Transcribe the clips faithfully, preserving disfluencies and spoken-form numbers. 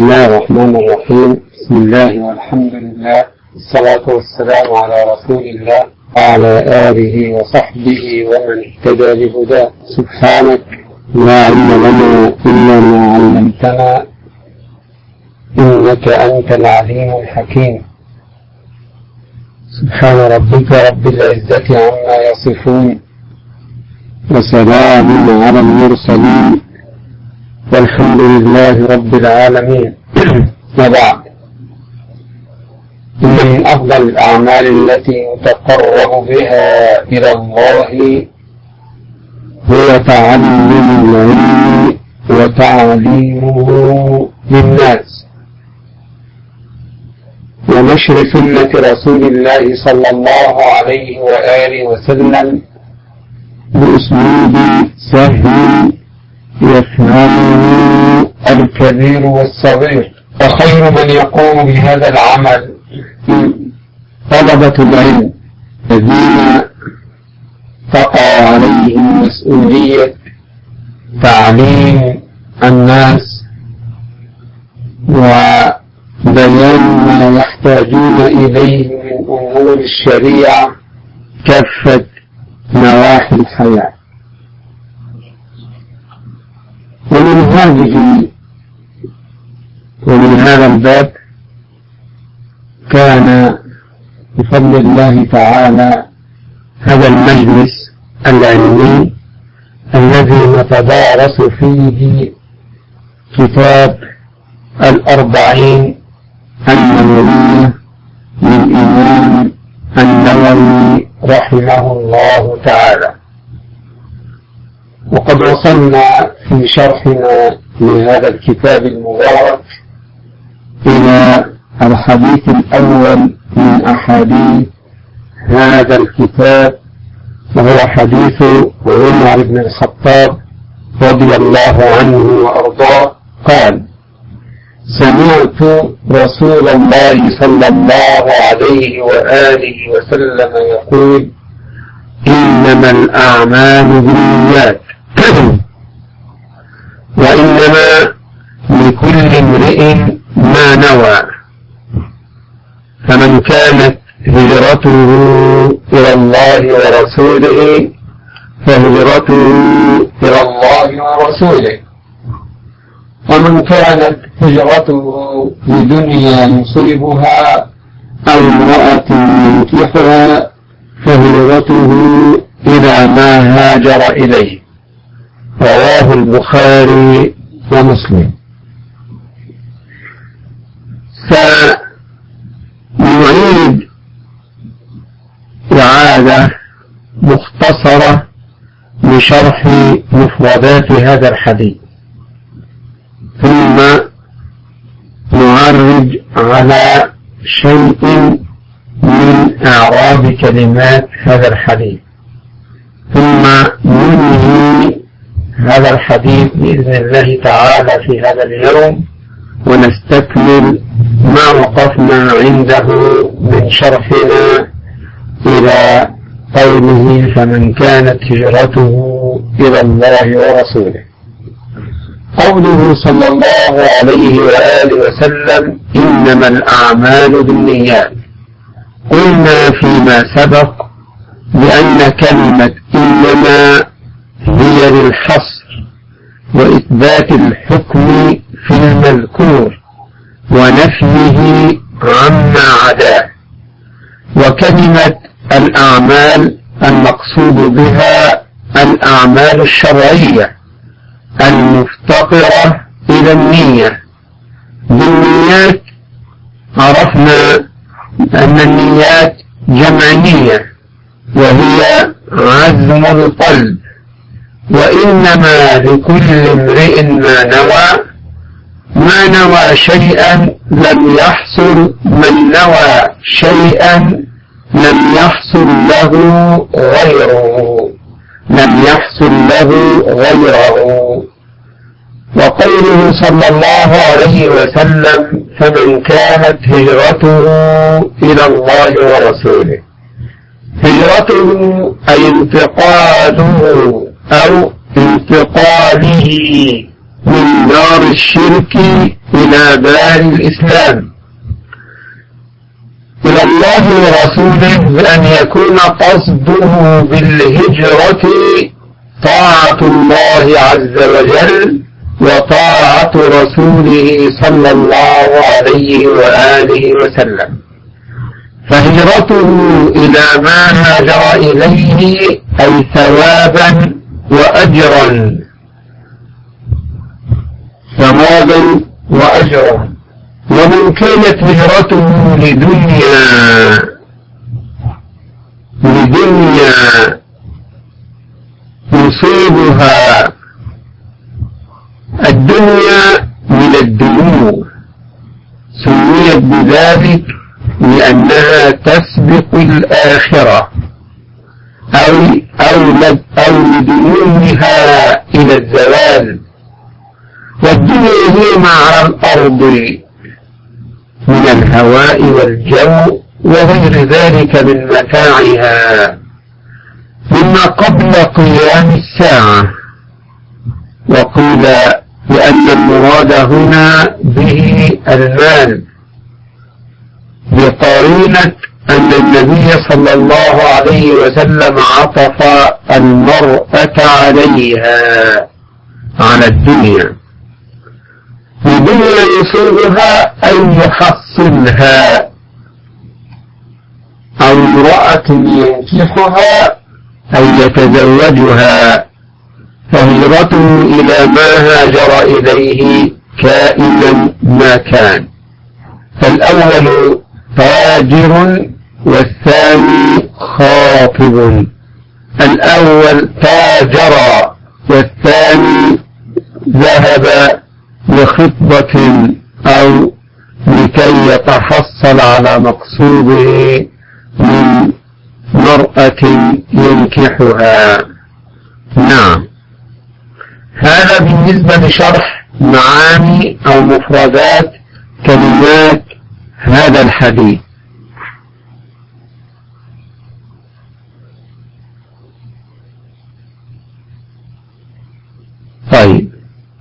الله الرحمن الرحيم. بسم الله والحمد لله، الصلاة والسلام على رسول الله وعلى آله وصحبه ومن اهتدى بهداه. سبحانك لا علم لنا إلا ما علمتنا إنك أنت العليم الحكيم. سبحان ربك رب العزة عما يصفون وسلام على المرسلين والحمد لله رب العالمين. وبعد، إن من أفضل الأعمال التي يتقرب بها إلى الله هو تعلم العلم وتعليمه للناس ونشر سنة رسول الله صلى الله عليه وآله وسلم بأسلوب سهل يفهمه الكبير والصغير. وخير من يقوم بهذا العمل طلبة العلم الذين تقع عليهم مسؤولية تعليم الناس وبيان ما يحتاجون إليه من أمور الشريعة كافة نواحي الحياة. ومن هذه ومن هذا الباب كان بفضل الله تعالى هذا المجلس العلمي الذي نتدارس فيه كتاب الأربعين النووية للإمام النووي رحمه الله تعالى. وقد وصلنا في شرحنا لهذا الكتاب المبارك إلى الحديث الأول من أحاديث هذا الكتاب، وهو حديث عمر بن الخطاب رضي الله عنه وأرضاه قال: سمعت رسول الله صلى الله عليه وآله وسلم يقول: إنما الأعمال بالنيات وإنما لكل امرئ ما نوى، فمن كانت هجرته إلى الله ورسوله فهجرته إلى الله ورسوله، ومن كانت هجرته لدنيا يصيبها أو امرأة ينكحها فهجرته إلى ما هاجر إليه. رواه البخاري ومسلم. فنعيد إعادة مختصرة لشرح مفردات هذا الحديث، ثم نعرج على شيء من أعراب كلمات هذا الحديث، ثم ننهي هذا الحديث بإذن الله تعالى في هذا اليوم ونستكمل ما وقفنا عنده من شرحنا إلى قوله: فمن كانت هجرته إلى الله ورسوله. قوله صلى الله عليه وآله وسلم: إنما الأعمال بالنيات. قلنا فيما سبق بأن كلمة إنما هي للحصر وإثبات الحكم في المذكور ونفيه عما عداه، وكلمة الأعمال المقصود بها الأعمال الشرعية المفتقرة إلى النية. بالنيات عرفنا أن النيات جمع نية وهي عزم القلب، وإنما لكل امرئ ما نوى. ما نوى شيئا لم يحصل، من نوى شيئا لم يحصل له غيره لم يحصل له غيره. وقوله صلى الله عليه وسلم: فمن كانت هجرته إلى الله ورسوله. هجرته أي انتقاله أو انتقاله من دار الشرك إلى دار الإسلام، إلى الله ورسوله، بأن يكون قصده بالهجرة طاعة الله عز وجل وطاعة رسوله صلى الله عليه وآله وسلم. فهجرته إلى ما هاجر إليه أي ثوابا وأجرا، ثوابا وأجرا. ومن كانت هجرته لدنيا لدنيا يصيبها، الدنيا من الدنو سميت بذلك لأنها تسبق الآخرة، أو أو أو لدنوها إلى الزوال. والدنيا هي ما على الأرض من الهواء والجو وغير ذلك من متاعها مما قبل قيام الساعة. وقيل لأن المراد هنا به المال، بقرينة أن النبي صلى الله عليه وسلم عطف المرأة عليها على الدنيا. الدنيا يصيبها أي يحصلها، أو امرأة ينكحها أي يتزوجها. فهجرته إلى ما هاجر إليه كائنا ما كان. فالأول تاجر والثاني خاطب. الأول تاجر والثاني ذهب لخطبة أو لكي يتحصل على مقصوده من مرأة ينكحها. نعم، هذا بالنسبة لشرح معاني أو مفردات كلمات هذا الحديث. طيب،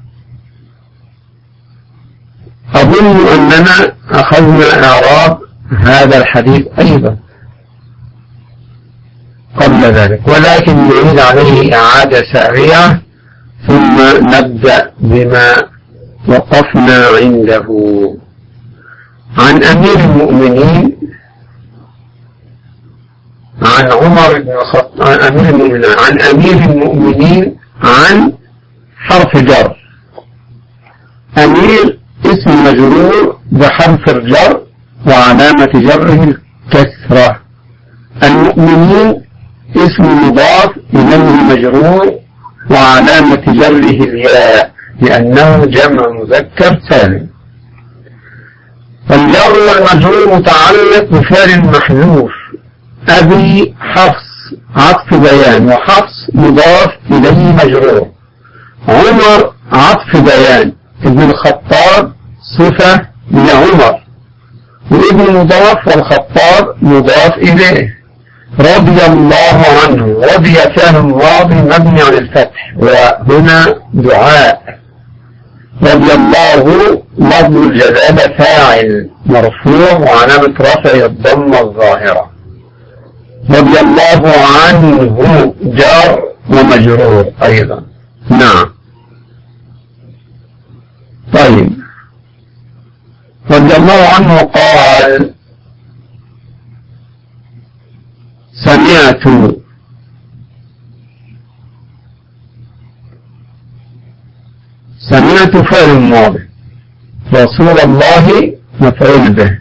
أظن أننا أخذنا إعراب هذا الحديث أيضا قبل ذلك، ولكن نعيد عليه إعادة سريعة ثم نبدأ بما وقفنا عنده. عن أمير المؤمنين عن عمر بن الخطاب عن أمير المؤمنين عن أمير المؤمنين عن حرف جر. أمير اسم مجرور بحرف الجر وعلامة جره الكسرة. المؤمنين اسم مضاف إليه مجرور وعلامة جره الياء لأنه جمع مذكر سالم. فالجر والمجرور متعلق بفعل محذوف. أبي حفص عطف بيان، وحفص مضاف إليه مجرور. عمر عطف بيان، ابن الخطاب صفة لعمر، وابن مضاف والخطاب مضاف إليه. رضي الله عنه، رضي فعل ماضي مبني على الفتح وهنا دعاء. رضي الله لفظ الجلالة فاعل مرفوع وعلامة رفعه الضمة الظاهرة. رضي الله عنه جار ومجرور أيضا. نعم. طيب، رضي الله عنه قال: سمعت سمعت فعل ماضي، رسول الله مفعول به،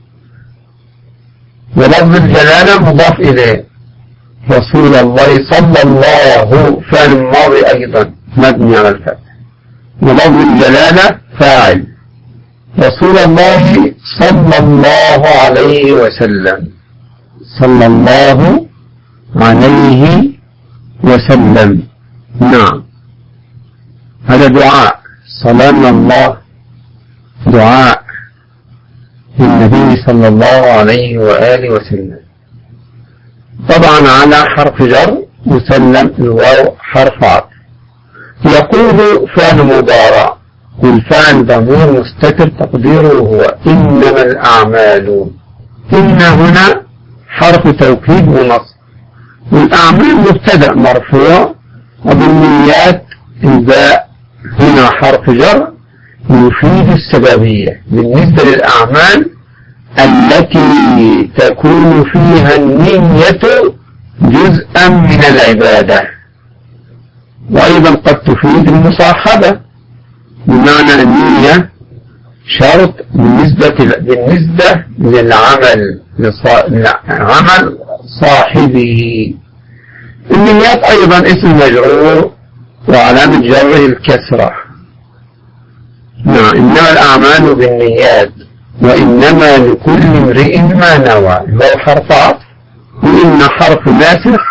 ولفظ الجلالة مضاف إليه. رسول الله صلى الله فعل ماضي أيضا مبني على الفتح، ولفظ الجلالة فاعل. رسول الله صلى الله عليه وسلم، صلى الله عليه وسلم. نعم، هذا دعاء، صلى الله دعاء للنبي صلى الله عليه وآله وسلم. طبعا على حرف جر مسلم، الواو حرف عطف. يقول فعل مضارع والفعل ضمير مستتر تقديره هو إنما الأعمال. إن هنا حرف توكيد ونصب، والأعمال مبتدأ مرفوع، وبالنيات الباء هنا حرف جر يفيد السببية بالنسبة للأعمال التي تكون فيها النية جزءا من العبادة، وأيضا قد تفيد المصاحبة بمعنى النية شرط بالنسبة بالنسبة للعمل لعمل صاحبه. النيات أيضا اسم مجرور وعلامة جره الكسرة. نعم، إنما الأعمال بالنيات وإنما لكل امرئ ما نوى، هو حرف عطف، وإن حرف ناسخ،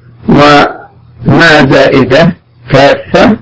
وما زائدة كافة،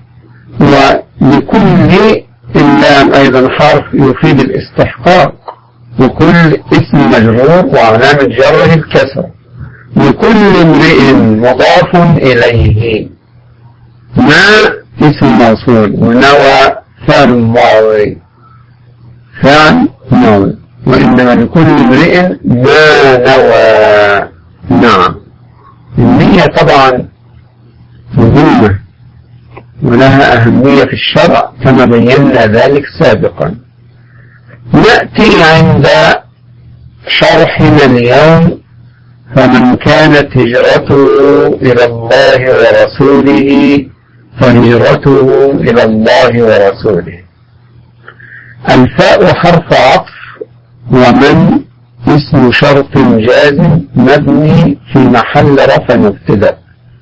ولكل اللام أيضا حرف يفيد الاستحقاق، وكل اسم مجرور وعلامة جره الكسر، لكل امرئ مضاف إليه، ما اسم موصول، ونوى فعل ماضي فعل ماضي، وإنما لكل امرئ ما نوى. نعم، النية طبعا مهمة ولها أهمية في الشرع كما بينا ذلك سابقا. نأتي عند شرحنا اليوم: فمن كانت هجرته إلى الله ورسوله فهجرته إلى الله ورسوله. الفاء حرف عطف، ومن اسم شرط جازم مبني في محل رفع مبتدأ.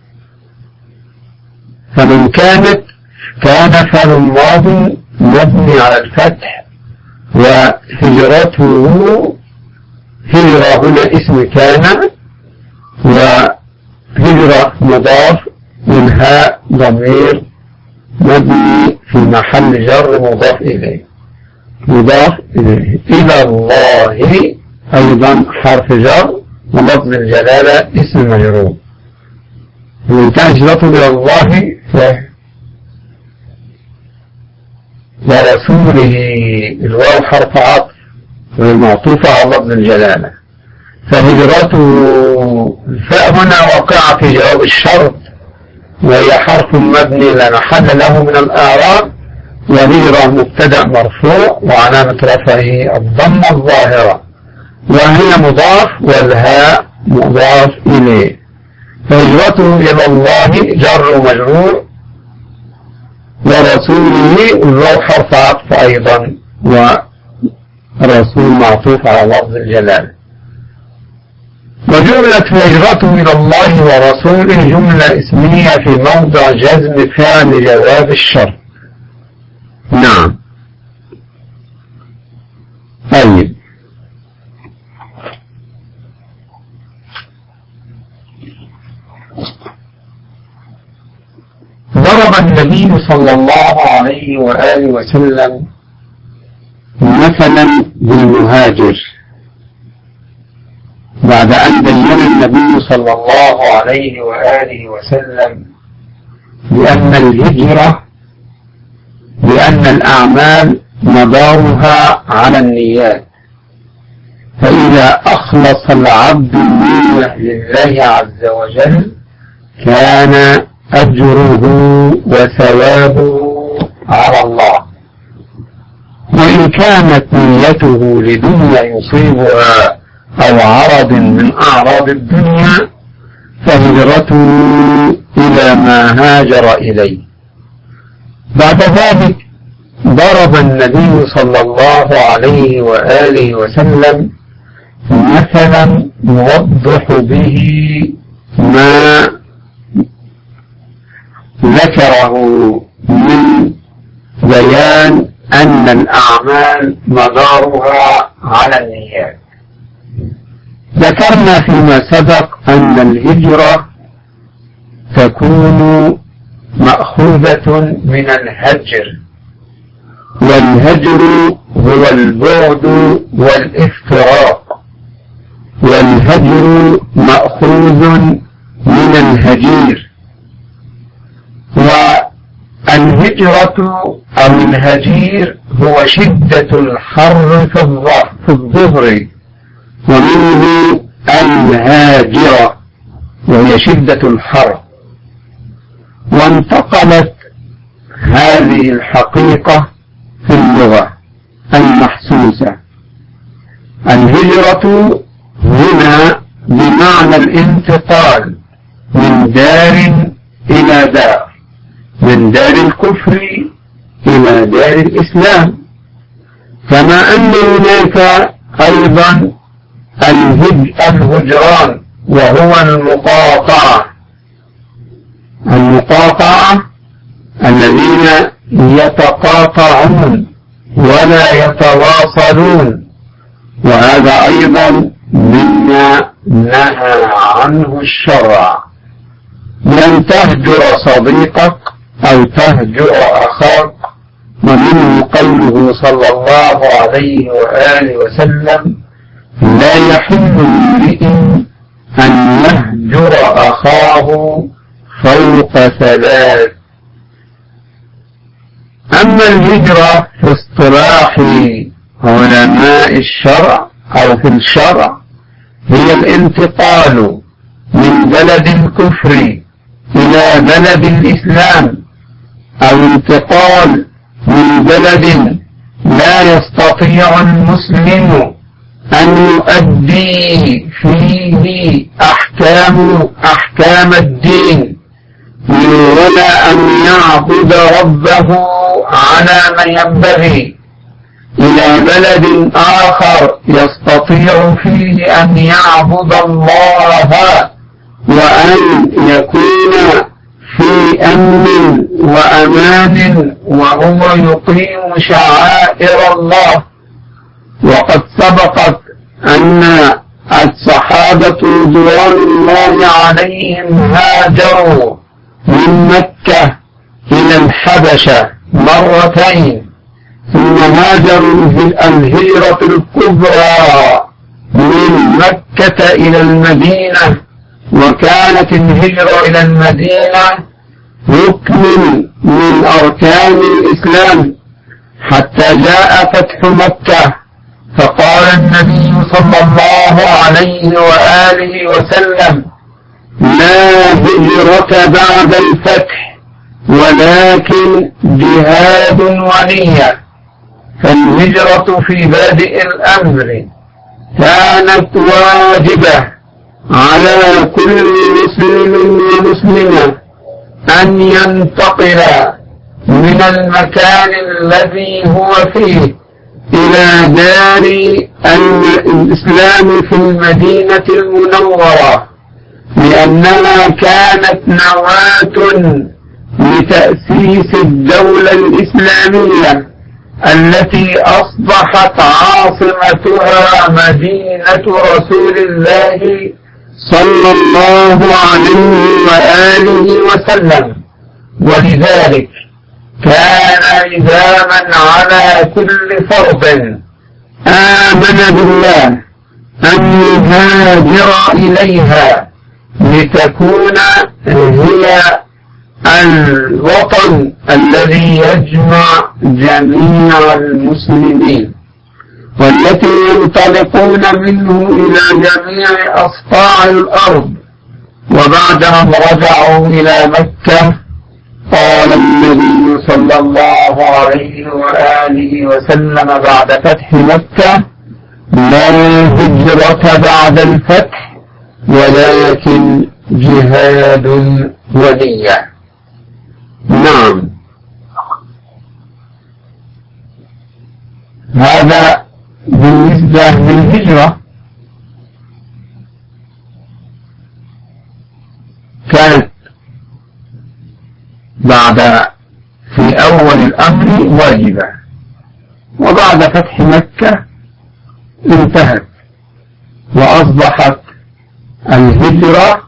فمن كانت كان فعل ماضي مبني على الفتح، وهجرته هجرة هنا اسم كان، وهجرة مضاف، والهاء ضمير مبني في محل جر مضاف إليه مضاف إليه. إلى الله أيضا حرف جر، ولفظ الجلالة اسم مجرور. وإن كان هجرته إلى الله ورسوله الواو حرف عطف والمعطوفة على لفظ الجلالة، فهجرته الفاء هنا واقعة في جواب الشرط، وهي حرف مبني لا محل له من الأعراب، وهجرة مبتدأ مرفوع وعلامة رفعه الضمة الظاهرة، وهي مضاف والهاء مضاف إليه. فهجرته إلى الله جر ومجرور، ورسوله الواو حرف عطف أيضا، ورسول معطوف على لفظ الجلال. وجملة هجرته إلى الله ورسوله جملة اسمية في موضع جزم فعل جواب الشرط. نعم. طيب، ضرب النبي صلى الله عليه وآله وسلم مثلا بالمهاجر بعد أن بين النبي صلى الله عليه وآله وسلم بأن الهجرة بأن الأعمال مدارها على النيات، فإذا أخلص العبد النية لله عز وجل كان أجره وثوابه على الله، وإن كانت نيته لدنيا يصيبها أو عرض من أعراض الدنيا فهجرته إلى ما هاجر إليه. بعد ذلك ضرب النبي صلى الله عليه وآله وسلم مثلا يوضح به ما ذكره من بيان أن الأعمال مدارها على النيات. ذكرنا فيما سبق أن الهجرة تكون مأخوذة من الهجر، والهجر هو البعد والافتراق، والهجر مأخوذ من الهجير. الهجرة أو الهجير هو شدة الحر في الظهر، ومنه الهاجرة وهي شدة الحر. وانتقلت هذه الحقيقة في اللغة المحسوسة. الهجرة هنا بمعنى الانتقال من دار إلى دار، من دار الكفر إلى دار الإسلام. كما أن هناك أيضا الهجران وهو المقاطعة. المقاطعة الذين يتقاطعون ولا يتواصلون، وهذا أيضا مما نهى عنه الشرع، بأن تهجر صديقك أو تهجر أخاك. ومنه قوله صلى الله عليه وآله وسلم: لا يحل لامرئ أن يهجر أخاه فوق ثلاث. أما الهجرة في اصطلاح علماء الشرع أو في الشرع هي الانتقال من بلد الكفر إلى بلد الإسلام، أو انتقال من بلد لا يستطيع المسلم أن يؤدي فيه أحكام أحكام الدين ولا أن يعبد ربه على ما ينبغي، إلى بلد آخر يستطيع فيه أن يعبد الله وأن يكون في أمن وأمان وهو يقيم شعائر الله. وقد سبقت أن الصحابة رضوان الله عليهم هاجروا من مكة إلى الحبشة مرتين، ثم هاجروا الهجرة الكبرى من مكة إلى المدينة. وكانت الهجرة إلى المدينة ركن من أركان الإسلام حتى جاء فتح مكة، فقال النبي صلى الله عليه وآله وسلم: لا هجرة بعد الفتح ولكن جهاد ونية. فالهجرة في بادئ الأمر كانت واجبة على كل مسلم ومسلمة أن ينتقل من المكان الذي هو فيه إلى دار الإسلام في المدينة المنورة، لأنها كانت نواة لتأسيس الدولة الإسلامية التي أصبحت عاصمتها مدينة رسول الله صلى الله عليه وآله وسلم. ولذلك كان لزاما على كل فرد آمن بالله أن يهاجر إليها لتكون هي الوطن الذي يجمع جميع المسلمين، والتي ينطلقون منه إلى جميع أصقاع الأرض. وبعدهم رجعوا إلى مكة. قال النبي صلى الله عليه وآله وسلم بعد فتح مكة: لا هجرة بعد الفتح ولكن جهاد ونية. نعم، هذا بالنسبة للهجرة. كانت بعد في أول الأمر واجبة، وبعد فتح مكة انتهت وأصبحت الهجرة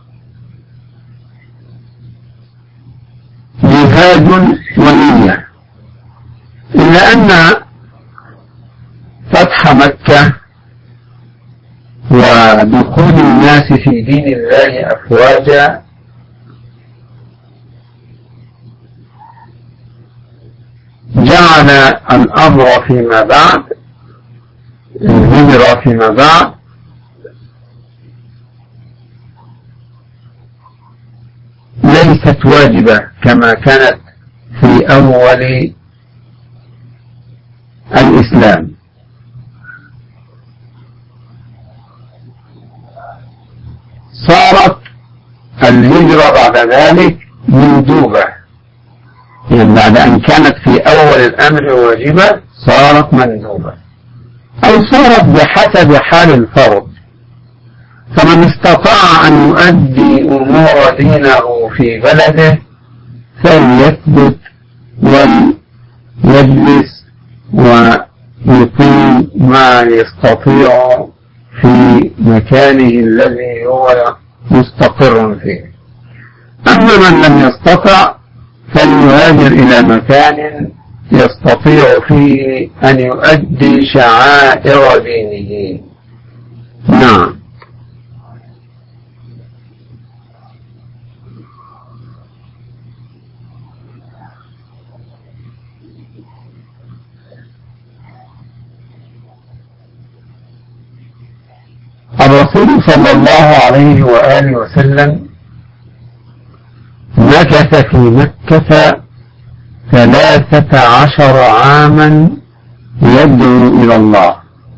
جهاد ونية. إلا أن فتح مكة ودخول الناس في دين الله أفواجا جعل الأمر فيما بعد، الهجرة فيما بعد، ليست واجبة كما كانت في أول الإسلام، صارت الهجرة بعد ذلك مندوبة، يعني بعد أن كانت في أول الأمر واجبة صارت مندوبة، أو صارت بحسب حال الفرد. فمن استطاع أن يؤدي أمور دينه في بلده فليثبت ويجلس ويقيم ما يستطيع في مكانه الذي هو مستقر فيه. أما من لم يستطع فليهاجر إلى مكان يستطيع فيه أن يؤدي شعائر دينه. نعم. الرسول صلى الله عليه وآله وسلم مكث في مكة ثلاثة عشر عاما يدعو إلى الله.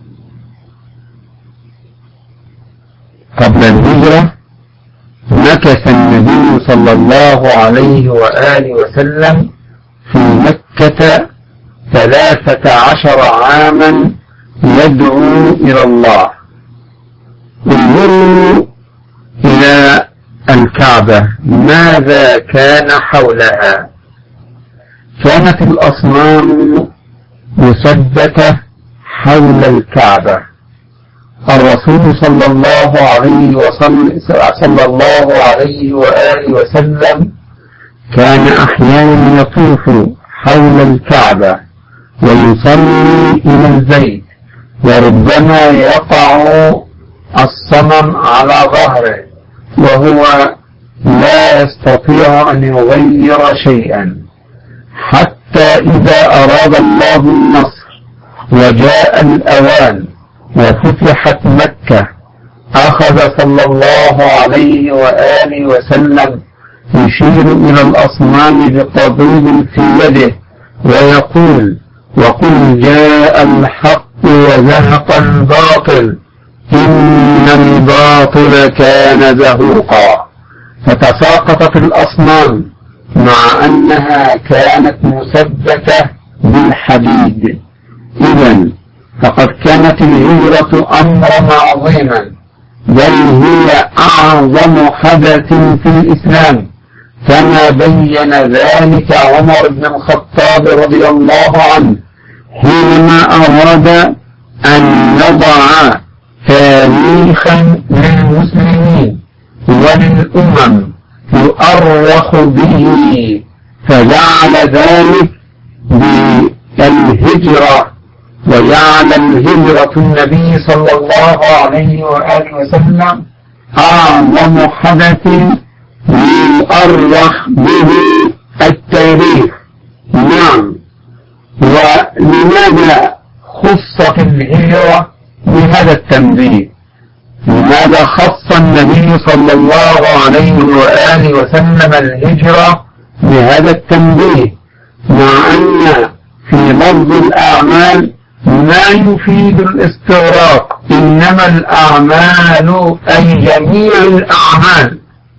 قبل الهجرة مكث النبي صلى الله عليه وآله وسلم في مكة ثلاثة عشر عاما يدعو إلى الله. انظروا إلى الكعبة ماذا كان حولها. كانت الأصنام مثبتة حول الكعبة. الرسول صلى الله عليه وسلم صلى الله عليه وآله وسلم كان أحيانا يطوف حول الكعبة ويصلي إلى البيت، وربما يقع الصنم على ظهره وهو لا يستطيع أن يغير شيئا، حتى إذا أراد الله النصر وجاء الأوان وفتحت مكة أخذ صلى الله عليه وآله وسلم يشير إلى الأصنام بقضيب في يده ويقول: وقل جاء الحق وزهق الباطل إن الباطل كان زهوقا. فتساقطت الأصنام مع أنها كانت مثبتة بالحديد. إذن فقد كانت الهجرة أمرا عظيما، بل هي أعظم حدث في الإسلام، كما بين ذلك عمر بن الخطاب رضي الله عنه حينما أراد أن يضع تاريخا للمسلمين وللأمم يؤرخ به، فجعل ذلك بالهجرة، وجعل الهجرة النبي صلى الله عليه وآله وسلم أعظم حدث يؤرخ به التاريخ. نعم. ولماذا خصت الهجرة بهذا التنبيه؟ لماذا خص النبي صلى الله عليه وآله وسلم الهجرة بهذا التنبيه، مع أن في لفظ الأعمال ما يفيد الاستغراق، إنما الأعمال أي جميع الأعمال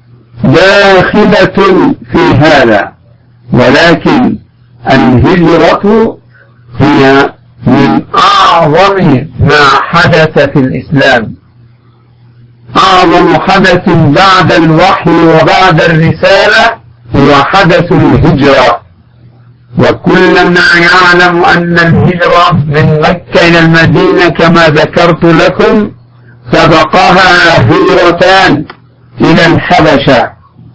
داخلة في هذا، ولكن الهجرة هي من أعظم ما حدث في الإسلام. أعظم حدث بعد الوحي وبعد الرسالة هو حدث الهجرة، وكلنا يعلم أن الهجرة من مكة إلى المدينة كما ذكرت لكم سبقها هجرتان إلى الحبشة.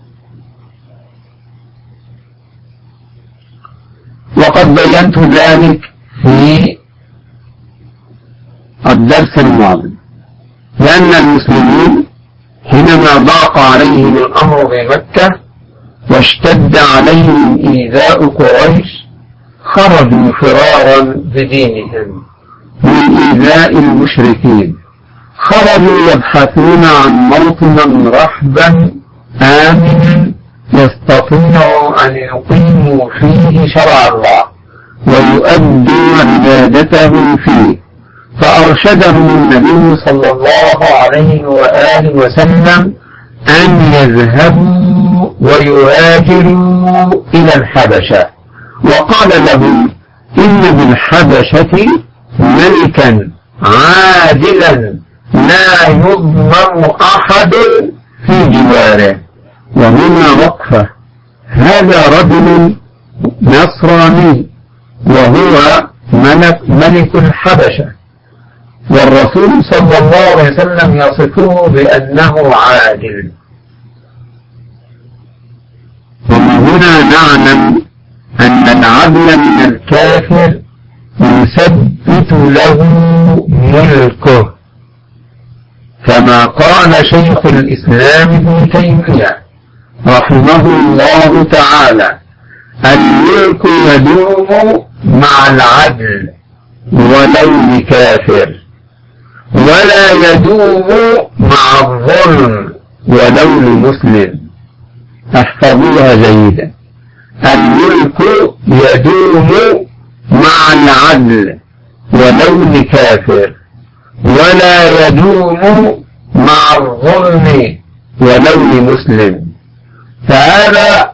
وقد بينت ذلك في الدرس الماضي، لأن المسلمين حينما ضاق عليهم الأمر بمكة واشتد عليهم إيذاء قريش خرجوا فرارا بدينهم من إيذاء المشركين، خرجوا يبحثون عن موطنا رحبا آمنا يستطيعوا أن يقيموا فيه شرع الله ويؤدوا عبادتهم فيه، فأرشدهم النبي صلى الله عليه وآله وسلم أن يذهبوا ويهاجروا إلى الحبشة، وقال لهم إن بالحبشة ملكا عادلا لا يظلم أحد في جواره. وهنا وقفة، هذا رجل نصراني وهو ملك, ملك الحبشة، والرسول صلى الله عليه وسلم يصفه بأنه عادل. ومن هنا نعلم أن العدل من الكافر يثبت له ملكه، كما قال شيخ الإسلام ابن تيمية رحمه الله تعالى: الملك يدوم مع العدل ولو لكافر، ولا يدوم مع الظلم ولو لمسلم. احفظوها جيدا، الملك يدوم مع العدل ولو لكافر، ولا يدوم مع الظلم ولو لمسلم. فهذا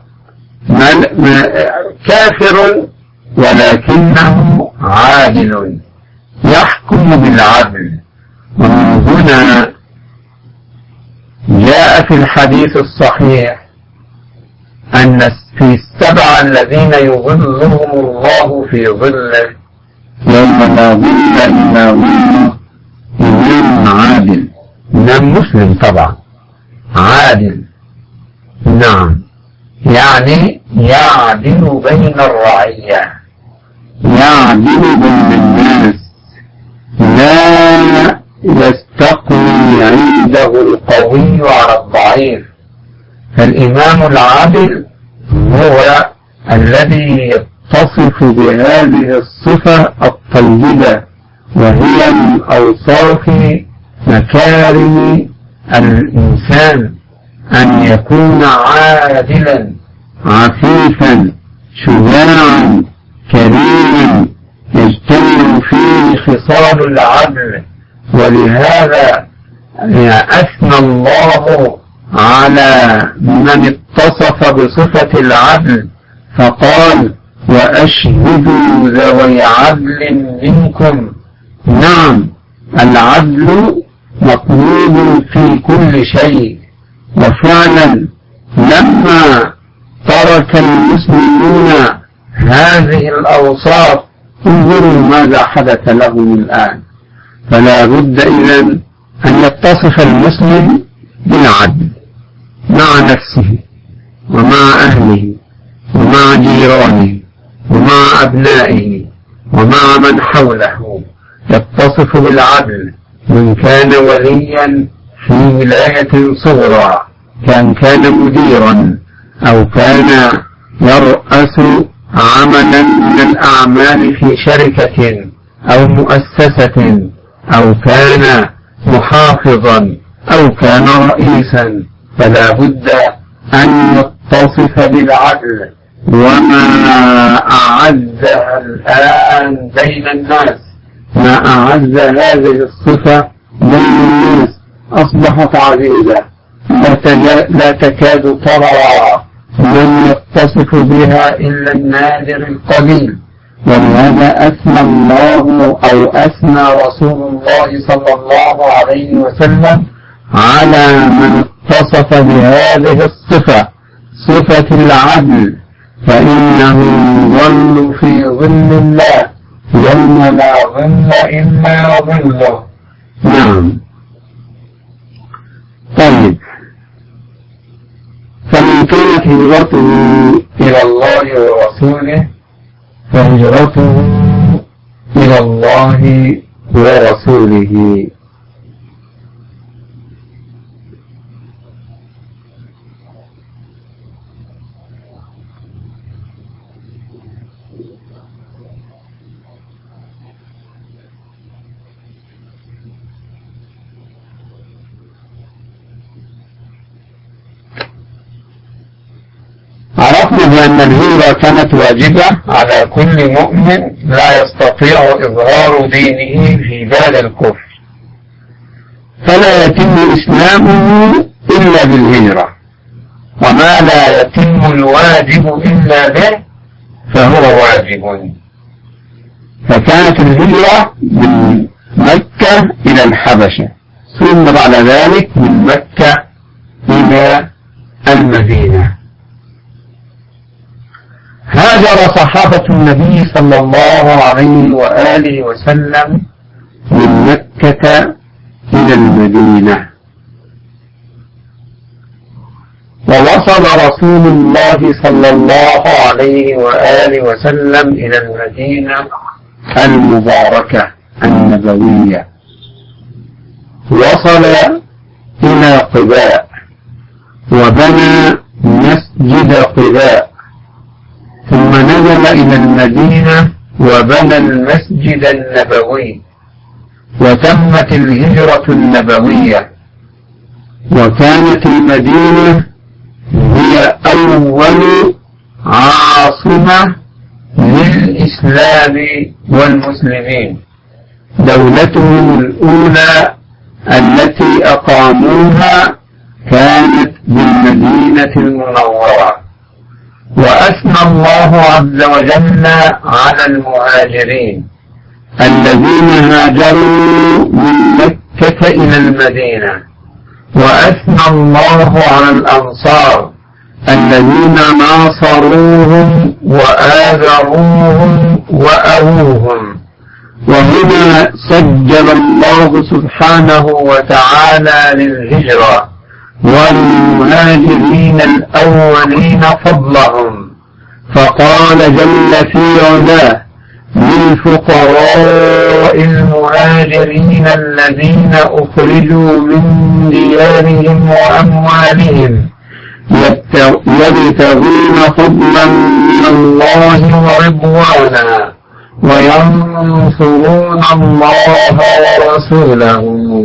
كافر ولكنه عادل يحكم بالعدل. ومن هنا جاء في الحديث الصحيح أن في السبعة الذين يظلهم الله في ظله يوم لا ظل إلا ظله إمام عادل، إمام مسلم طبعا عادل، نعم، يعني يعدل بين الرعية، يعدل بين الناس، لا يستقوي عنده القوي على الضعيف. فالإمام العادل هو الذي يتصف بهذه الصفة الطيبة، وهي من أوصاف مكارم الإنسان، أن يكون عادلا عفيفا شجاعا كريما يجتمع فيه خصال العدل. ولهذا أثنى الله على من اتصف بصفة العدل فقال: وأشهدوا ذوي عدل منكم. نعم، العدل مطلوب في كل شيء. وفعلا لما ترك المسلمون هذه الأوصاف انظروا ماذا حدث لهم الآن. فلا بد إذن أن يتصف المسلم بالعدل مع نفسه ومع أهله ومع جيرانه ومع أبنائه ومع من حوله، يتصف بالعدل. من كان وليا في ولاية صغرى، كان كان مديرا أو كان يرأس عملا من الأعمال في شركة أو مؤسسة، أو كان محافظا أو كان رئيسا، فلا بد أن يتصف بالعدل. وما أعزها الآن بين الناس، ما أعز هذه الصفة بين الناس، أصبحت عزيزة، لا تكاد ترى من يتصف بها إلا النادر القليل. ولهذا أثنى الله أو أثنى رسول الله صلى الله عليه وسلم على من اتصف بهذه الصفة، صفة العدل، فإنه يظل في ظل الله يوم لا ظل إلا ظله. نعم. طيب، فمن كانت هجرته إلى الله ورسوله فهجرته إلى الله ورسوله. بأن الهجرة كانت واجبة على كل مؤمن لا يستطيع إظهار دينه في بلد الكفر، فلا يتم إسلامه إلا بالهجرة، وما لا يتم الواجب إلا به فهو واجب. فكانت الهجرة من مكة إلى الحبشة، ثم بعد ذلك من مكة إلى المدينة. هاجر صحابة النبي صلى الله عليه وآله وسلم من مكة إلى المدينة، ووصل رسول الله صلى الله عليه وآله وسلم إلى المدينة المباركة النبوية، وصل إلى قباء وبنى مسجد قباء، ثم نزل إلى المدينة وبنى المسجد النبوي، وتمت الهجرة النبوية، وكانت المدينة هي أول عاصمة للإسلام والمسلمين، دولتهم الأولى التي أقاموها كانت بالمدينة المنورة. وأثنى الله عز وجل على المهاجرين الذين هاجروا من مكة إلى المدينة، وأثنى الله على الأنصار الذين ناصروهم وآذروهم وأووهم. وهنا سجل الله سبحانه وتعالى للهجرة والمهاجرين الأولين فضلهم، فقال جل في علاه: للفقراء المهاجرين الذين أخرجوا من ديارهم وأموالهم يبتغون فضلا من الله ورضوانا وينصرون الله ورسوله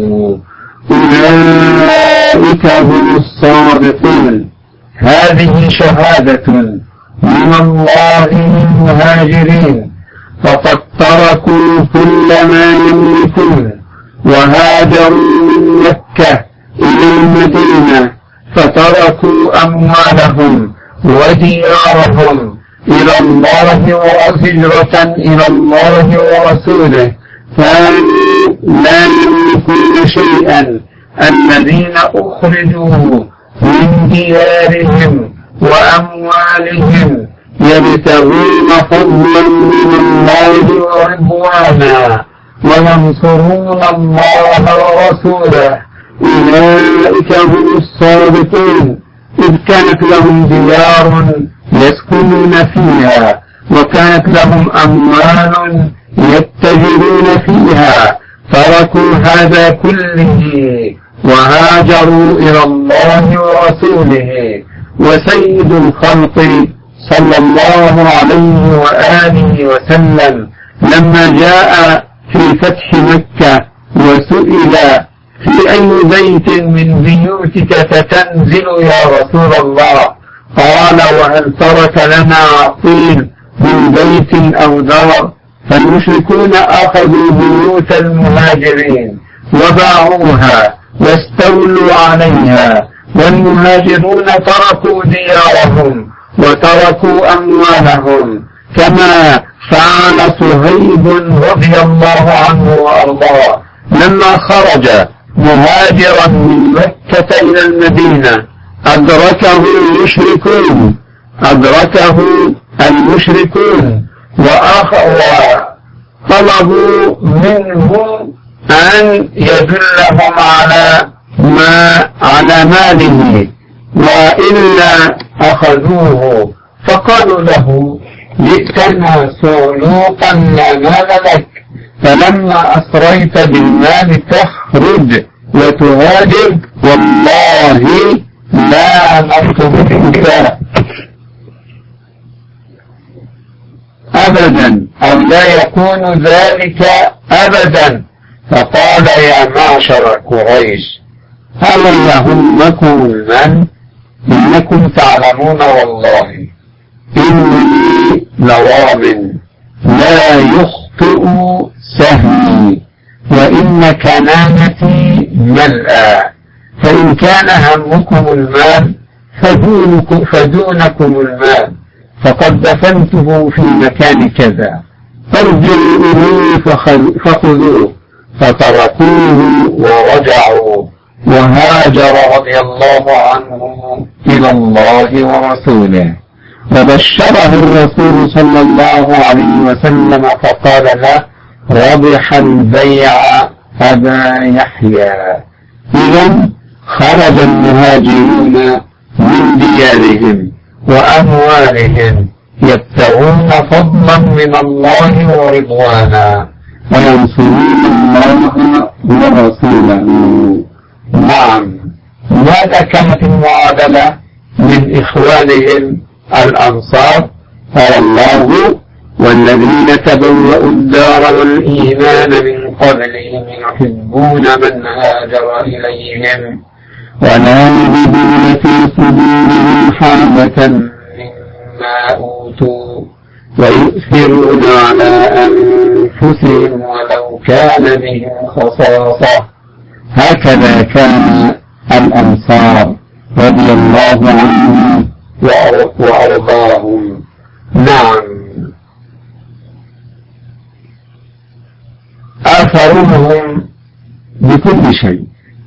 أولئك هم الصادقون. هذه شهادة من الله للمهاجرين، فقد تركوا كل ما يملكون وهاجروا من مكة إلى المدينة، فتركوا أموالهم وديارهم إلى الله وهجرة إلى الله ورسوله، كانوا لا يملكون شيئا. الذين أخرجوا من ديارهم وأموالهم يبتغون فضلا من الله ورضوانا وينصرون الله ورسوله أولئك هم الصادقون. إذ كانت لهم ديار يسكنون فيها، وكانت لهم أموال يتجرون فيها، تركوا هذا كله وهاجروا إلى الله ورسوله. وسيد الخلق صلى الله عليه وآله وسلم لما جاء في فتح مكة وسئل: في أي بيت من بيوتك ستنزل يا رسول الله؟ قال: وهل ترك لنا عقيل من بيت أو دار؟ فالمشركون أخذوا بيوت المهاجرين وباعوها واستولوا عليها، والمهاجرون تركوا ديارهم وتركوا أموالهم، كما فعل صهيب رضي الله عنه وأرضاه لما خرج مهاجرا من مكة إلى المدينة. أدركه المشركون أدركه المشركون وطلبوا منه أن يدلهم على ما على ماله، وإلا أخذوه. فقالوا له: جئتنا سلوقا لا مال لك، فلما أسريت بالمال تخرج وتهاجر، والله لا نطلبك أبدا، أو لا يكون ذلك أبدا. فقال: يا معشر قريش، هل يهمكم المن؟ إنكم تعلمون والله إني لضامن لا يخطئ سهمي وإن كنانتي ملأى، فإن كان همكم المال فدونكم, فدونكم المال، فقد دفنته في مكان كذا، فارجعوا إليه فخذوه، فتركوه ورجعوا، وهاجر رضي الله عنه إلى الله ورسوله. وبشره الرسول صلى الله عليه وسلم فقال له: ربح البيع أبا يحيى. إذن خرج المهاجرون من ديارهم وأموالهم يبتغون فضلا من الله ورضوانا وينصرون الله ورسوله. نعم، ماذا كانت المعادلة من إخوانهم الأنصار؟ قال الله: والذين تبوأوا الدار والإيمان من قبلهم يحبون من هاجر إليهم ولا يجدون في صدورهم حاجة مما أوتوا ويؤثرون على أنفسهم ولو كان بهم خصاصة. هكذا كان الأنصار رضي الله عنهم وأرضاهم. نعم، آثروهم بكل شيء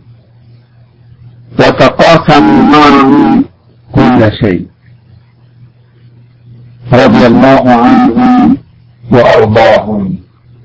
وتقاسموا معهم كل شيء رضي الله عنهم وأرضاهم.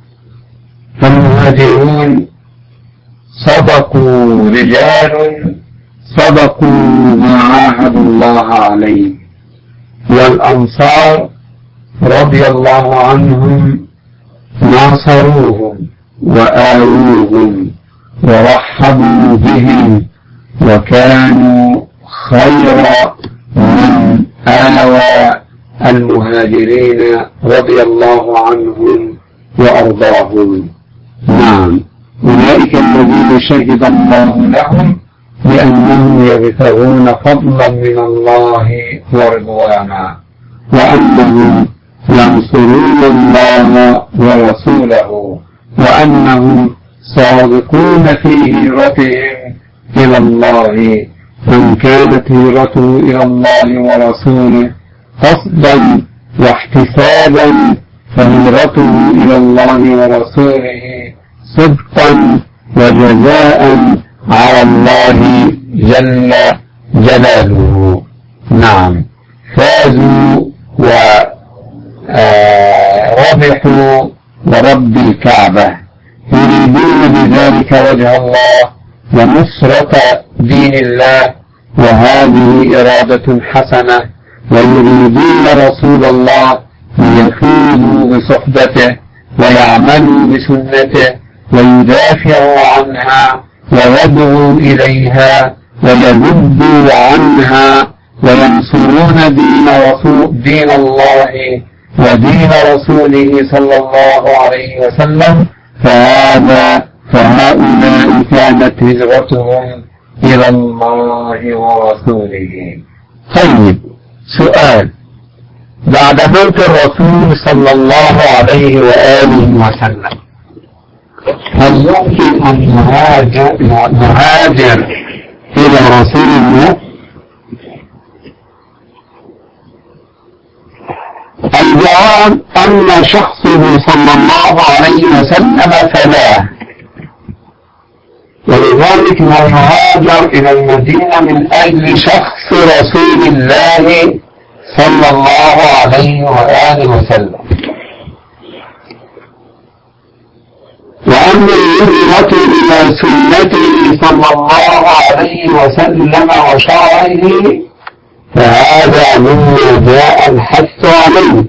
فالمهاجرون صدقوا، رجال صدقوا ما عاهدوا الله عليه، والأنصار رضي الله عنهم ناصروهم وآووهم ورحبوا بهم، وكانوا خير من آوى المهاجرين رضي الله عنهم وأرضاهم. نعم، أولئك الذين شهد الله لهم بأنهم يبتغون فضلا من الله ورضوانا، وأنهم ينصرون الله ورسوله، وأنهم صادقون في هجرتهم إلى الله، من كانت هجرته إلى الله ورسوله قصدا واحتسابا فهجرته إلى الله ورسوله صدقا وجزاء على الله جل جلاله. نعم، فازوا وربحوا ورب الكعبة، يريدون بذلك وجه الله ونصرة دين الله، وهذه إرادة حسنة، ويريدون رسول الله ليفوزوا بصحبته ويعملوا بسنته ويدافعوا عنها ويدعوا إليها ويذبوا عنها وينصرون دين, رسول دين الله ودين رسوله صلى الله عليه وسلم. فهذا فهؤلاء كانت هجرتهم إلى الله ورسوله. طيب، سؤال: بعد موت الرسول صلى الله عليه وآله وسلم هل يمكن أن نهاجر, نهاجر إلى رسول الله؟ الجواب أن شخصه صلى الله عليه وسلم فلا، ولذلك لا يهاجر إلى المدينة من أجل شخص رسول الله صلى الله عليه وآله وسلم. وأما الهجرة إلى سنته صلى الله عليه وسلم وشرعه فهذا مما جاء الحث عليه.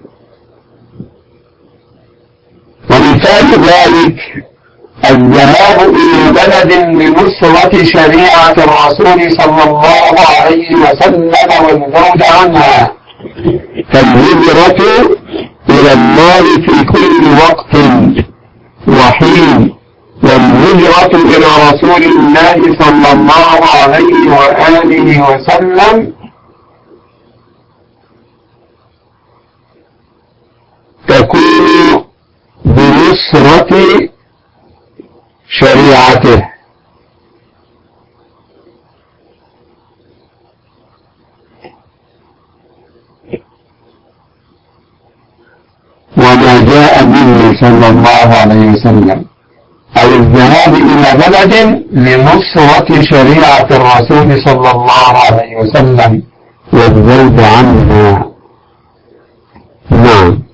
ومثال ذلك الذهاب إلى بلد لنصرة شريعة الرسول صلى الله عليه وسلم والبعد عنها، فالهجرة إلى الله في كل وقت وحين، والهجرة إلى رسول الله صلى الله عليه وآله وسلم تكون بنصرة شريعته، وما جاء به صلى الله عليه وسلم، أو الذهاب إلى بلد لنصرة شريعة الرسول صلى الله عليه وسلم والذود عنها. نعم.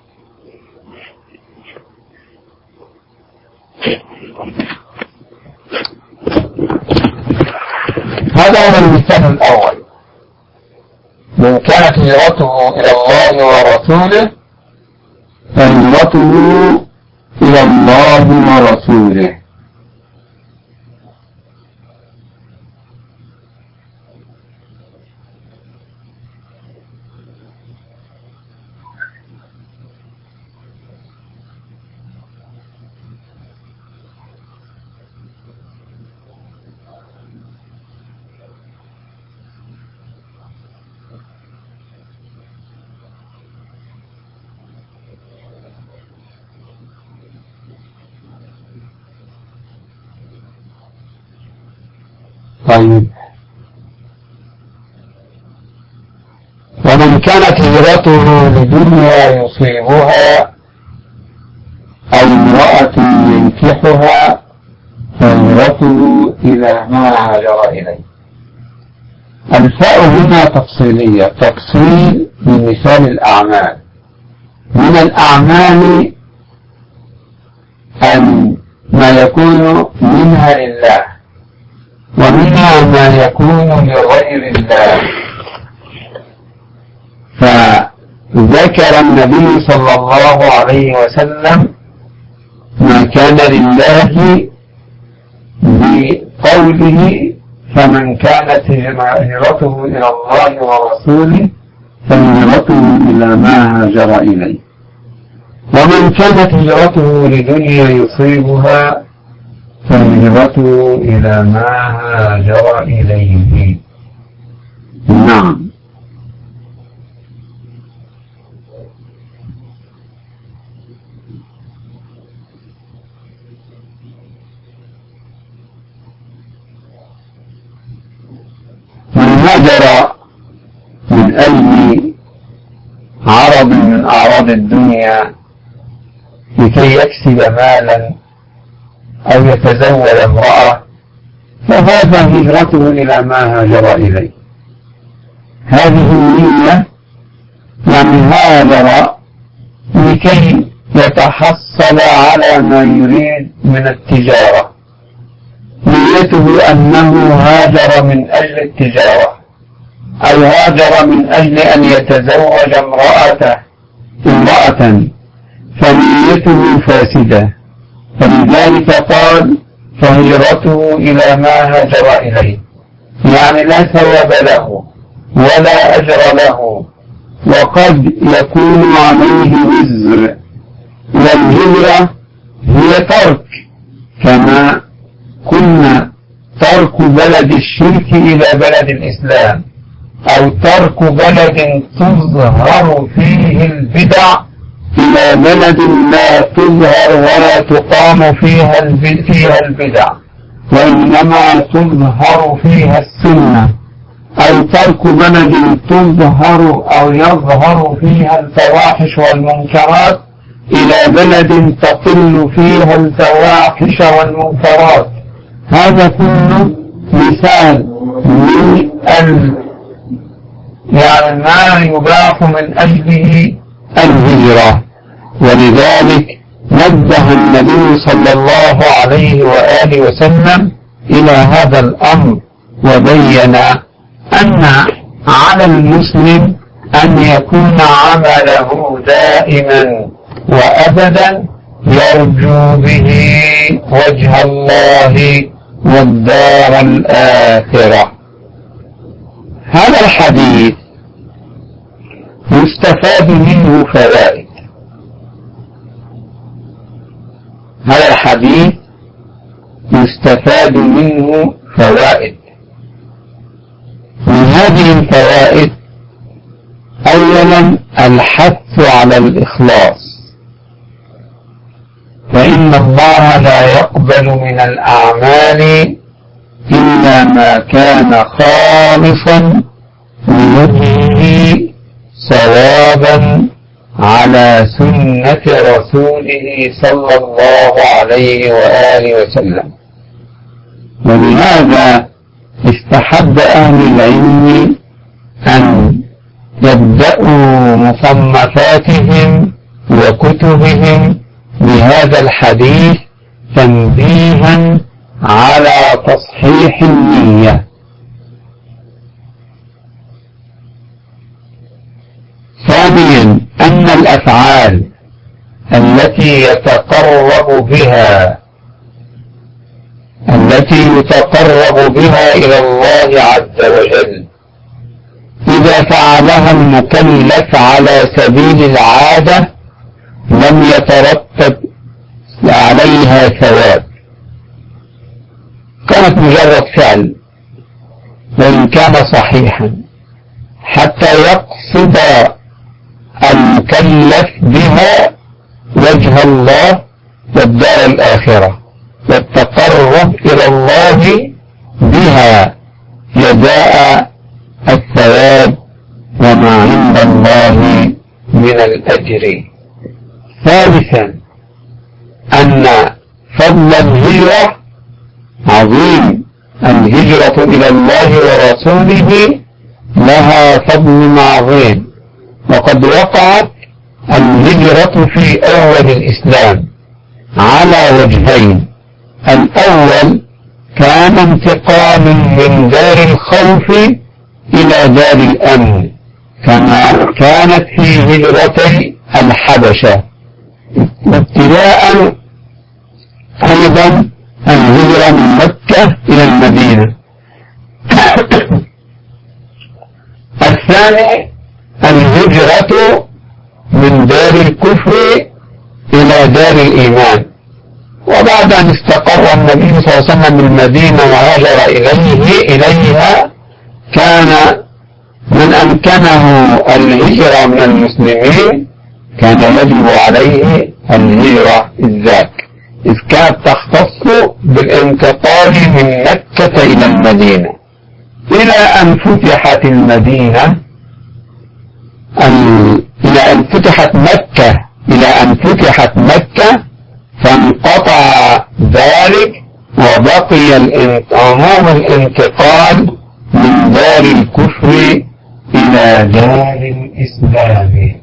هذا هو المثال الأول. من كانت هجرته إلى الله ورسوله فهجرته إلى الله ورسوله. طيب، ومن كانت هجرته لدنيا يصيبها أو امرأة ينكحها فهجرته إلى ما هاجر إليه. الفاء هنا تفصيلية، تفصيل من مثال الأعمال. من الأعمال أن ما يكون منها لله، ومنها ما يكون لغير الله. فذكر النبي صلى الله عليه وسلم ما كان لله بقوله: فمن كانت هجرته إلى الله ورسوله فهجرته إلى ما هاجر إليه. ومن كانت هجرته لدنيا يصيبها فهجرته إلى ما هاجر إليه. نعم. من هاجر من أجل عرض من أعراض الدنيا لكي يكسب مالا أو يتزوج امرأة فهذا هجرته إلى ما هاجر إليه. هذه النية يعني هاجر لكي يتحصل على ما يريد من التجارة، نيته أنه هاجر من أجل التجارة، أو هاجر من أجل أن يتزوج امرأة امرأة فنيته فاسدة، فلذلك قال: فهجرته إلى ما هاجر إليه، يعني لا ثواب له ولا أجر له، وقد يكون عليه وزر. والهجرة هي ترك، كما كنا ترك بلد الشرك إلى بلد الإسلام، أو ترك بلد تظهر فيه البدع إلى بلد لا تظهر ولا تقام فيها فيها البدع، وإنما تظهر فيها السنة. أو ترك بلد تظهر أو يظهر فيها الفواحش والمنكرات إلى بلد تقل فيها الفواحش والمنكرات. هذا كله مثال من ال يعني ما يباح من أجله الهجرة. ولذلك نبه النبي صلى الله عليه وآله وسلم إلى هذا الأمر، وبين أن على المسلم أن يكون عمله دائما وأبدا يرجو به وجه الله والدار الآخرة. هذا الحديث يستفاد منه فوائد. هذا الحديث يستفاد منه فوائد. من هذه الفوائد: أولا الحث على الإخلاص، فإن الله لا يقبل من الأعمال إلا ما كان خالصا لوجهه صوابا على سنة رسوله صلى الله عليه وآله وسلم. ولهذا استحب أهل العلم أن يبدأوا مصنفاتهم وكتبهم بهذا الحديث تنبيها على تصحيح النية. ثانيا أن الأفعال التي يتقرب بها التي يتقرب بها إلى الله عز وجل إذا فعلها المكلف على سبيل العادة لم يترتب عليها ثواب، كانت مجرد فعل وإن كان صحيحا، حتى يقصد المكلف بها وجه الله والدار الآخرة والتقرب إلى الله بها جزاء الثواب وما عند الله من الأجر. ثالثا أن فضل الهجرة عظيم، الهجرة إلى الله ورسوله لها فضل عظيم، وقد وقعت الهجرة في أول الإسلام على وجهين: الأول كان انتقال من دار الخوف إلى دار الأمن، كما كانت في هجرتي الحبشة، وابتداء أيضا الهجرة من مكة إلى المدينة. الثاني الهجرة من دار الكفر إلى دار الإيمان، وبعد أن استقر النبي صلى الله عليه وسلم بالمدينة وهاجر إليه إليها كان من أمكنه الهجرة من المسلمين كان يجب عليه الهجرة الذاك، إذ كانت تختص بالانتقال من مكة إلى المدينة. إلى أن فتحت المدينة إلى أن فتحت مكة إلى أن فتحت مكة فانقطع ذلك، وبقي عموم الانتقال من دار الكفر إلى دار الإسلام.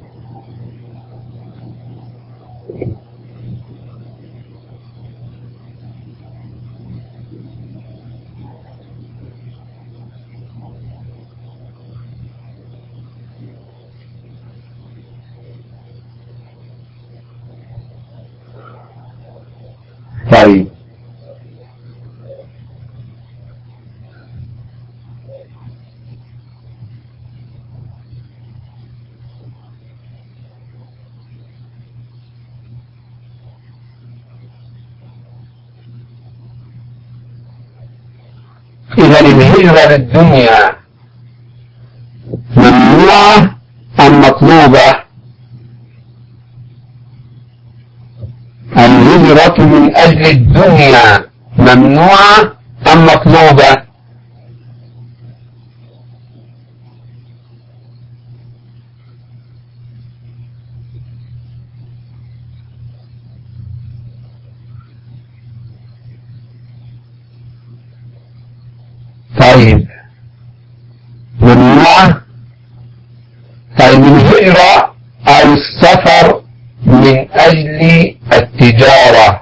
طيب، إذا الهجرة للدنيا ممنوعة أم مطلوبة؟ الهجرة من أجل الدنيا ممنوعة أم مطلوبة؟ طيب، ممنوعة. طيب، الهجرة أو السفر من أجل التجارة،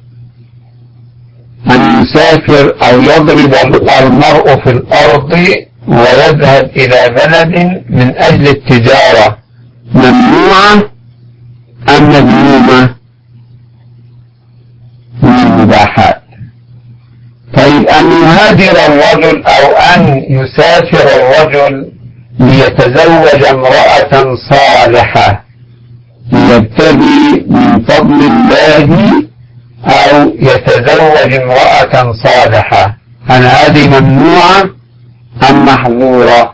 أن يسافر أو يضرب المرء في الأرض ويذهب إلى بلد من أجل التجارة، ممنوعة أم مذمومة؟ من المباحات. طيب، أن يهاجر الرجل أو أن يسافر الرجل ليتزوج امرأة صالحة ليبتغي من فضل الله أو يتزوج امرأة صالحة، هل هذه ممنوعة أم محظورة؟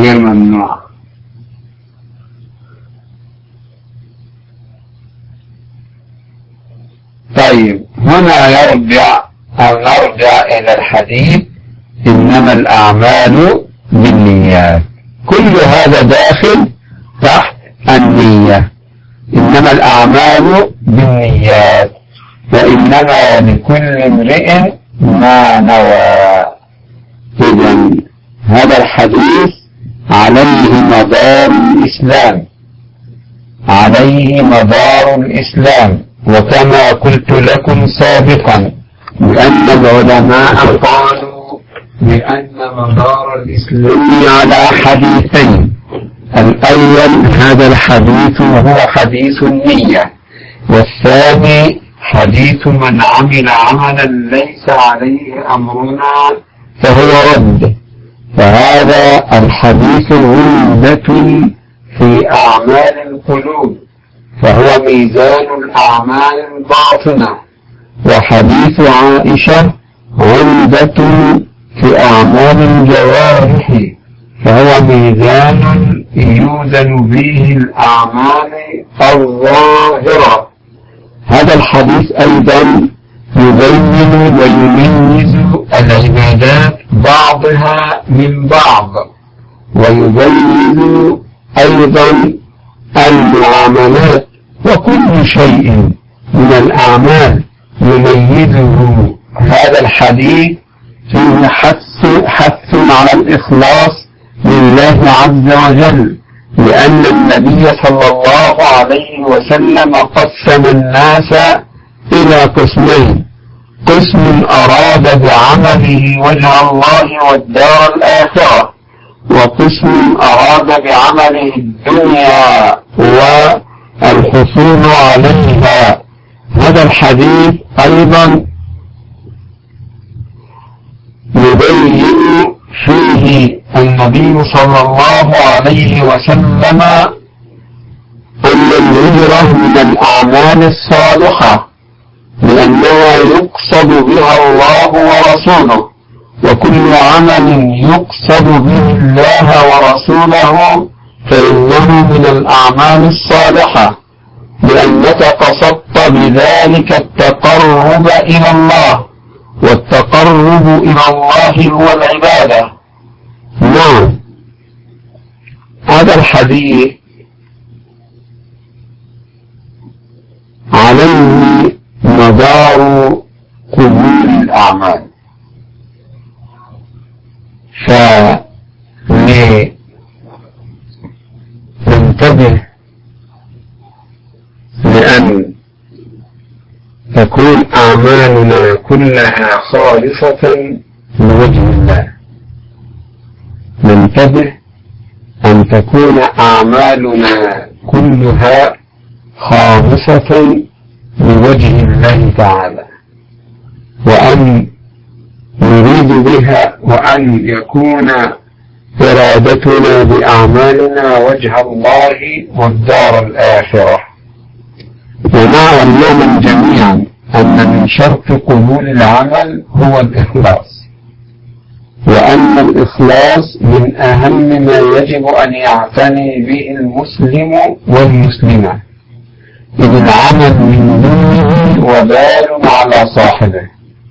غير ممنوع. طيب هنا يرجع أو نرجع إلى الحديث إنما الأعمال بالنيات. كل هذا داخل تحت النية. إنما الأعمال بالنيات وإنما لكل امرئ ما نوى. إذن هذا الحديث عليه مدار الإسلام، عليه مدار الإسلام. وكما قلت لكم سابقا بأن العلماء قالوا بأن مدار الإسلام على حديثين. الأول هذا الحديث وهو حديث النية، والثاني حديث من عمل عملا ليس عليه أمرنا فهو رد. فهذا الحديث عمدة في أعمال القلوب، فهو ميزان الأعمال الباطنة. وحديث عائشة عمدة في أعمال الجوارح، فهو ميزان يوزن به الأعمال الظاهرة. هذا الحديث أيضا يبين ويميز العبادات بعضها من بعض، ويبين أيضا المعاملات، وكل شيء من الأعمال يميزه هذا الحديث فيه حث حث على الإخلاص لله عز وجل، لأن النبي صلى الله عليه وسلم قسم الناس إلى قسمين: قسم أراد بعمله وجه الله والدار الآخرة، وقسم أراد بعمله الدنيا والحصول عليها. هذا الحديث أيضا يبين فيه النبي صلى الله عليه وسلم أن الهجرة من الأعمال الصالحة، لأنها يقصد بها الله ورسوله، وكل عمل يقصد به الله ورسوله فإنه من الأعمال الصالحة، لأنك قصدت بذلك التقرب إلى الله، والتقرب إلى الله هو العبادة. نعم، هذا الحديث عليه مدار قبول الأعمال، فلننتبه لأن تكون أعمالنا كلها خالصة لوجه الله. ننتبه أن تكون أعمالنا كلها خالصة لوجه الله تعالى، وأن نريد بها وأن يكون إرادتنا بأعمالنا وجه الله والدار الآخرة. ونعلم يوما جميعا أن من شرط قبول العمل هو الإخلاص، وأن الإخلاص من أهم ما يجب أن يعتني به المسلم والمسلمة، إذ العمل من دونه وبال على صاحبه.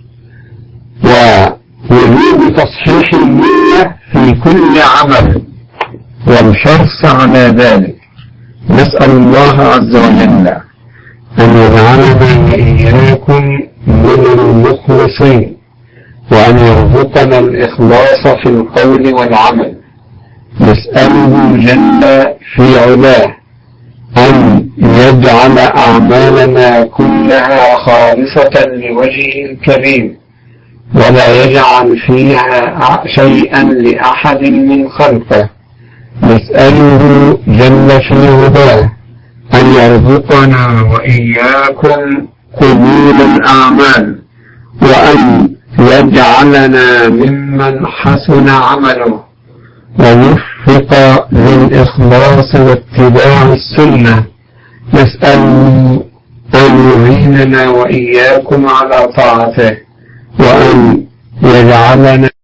ويريد تصحيح النية في كل عمل والحرص على ذلك. نسأل الله عز وجل أن يجعلنا وإياكم من المخلصين، وأن يرزقنا الإخلاص في القول والعمل. نسأله جل في علاه أن يجعل أعمالنا كلها خالصة لوجهه الكريم، ولا يجعل فيها شيئا لأحد من خلقه. نسأله جل في علاه أن يرزقنا وإياكم قبول الأعمال، وأن يجعلنا ممن حسن عمله ووفق للإخلاص واتباع السنة. نسأله أن يعيننا وإياكم على طاعته، وأن يجعلنا